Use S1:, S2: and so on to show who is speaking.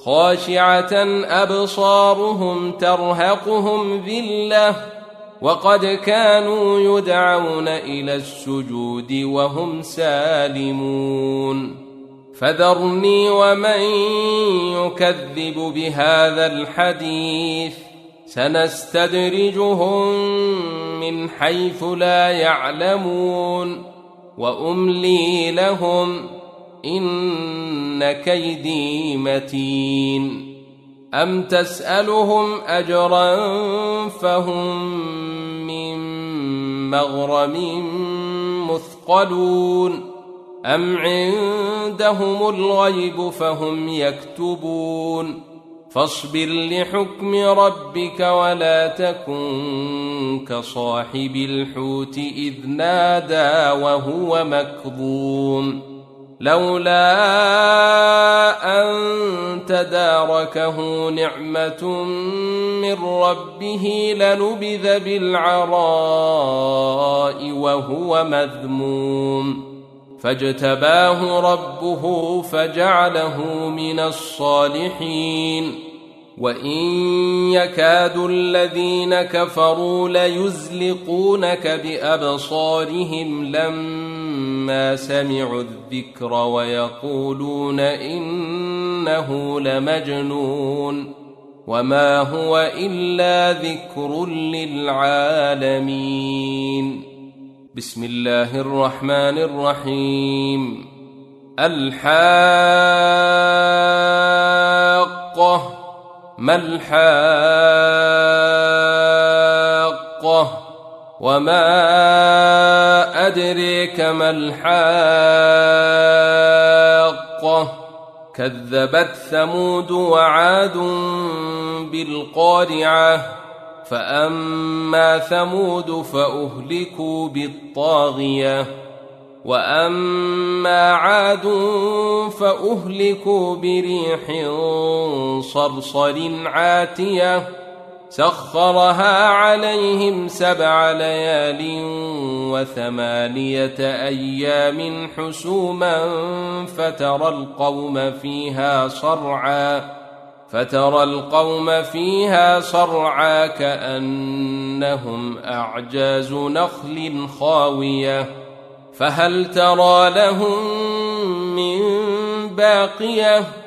S1: خاشعة أبصارهم ترهقهم ذلة وقد كانوا يدعون إلى السجود وهم سالمون فذرني ومن يكذب بهذا الحديث سنستدرجهم من حيث لا يعلمون وأملي لهم إن كيدي متين أم تسألهم أجرا فهم من مغرم مثقلون أم عندهم الغيب فهم يكتبون فاصبر لحكم ربك ولا تكن كصاحب الحوت إذ نادى وهو مكظوم لولا أن تداركه نعمة من ربه لنبذ بالعراء وهو مذموم فاجتباه ربه فجعله من الصالحين وإن يكاد الذين كفروا ليزلقونك بأبصارهم لما سمعوا الذكر ويقولون إنه لمجنون وما هو إلا ذكر للعالمين بسم الله الرحمن الرحيم الحاقة ما الحاقة وما أدريك ما الحاقة كذبت ثمود وعاد بالقارعة فأما ثمود فأهلكوا بالطاغية وأما عاد فأهلكوا بريح صرصر عاتية سخرها عليهم 7 ليال و8 أيام حسوما فترى القوم فيها صرعى كأنهم أعجاز نخل خاوية فهل ترى لهم من باقية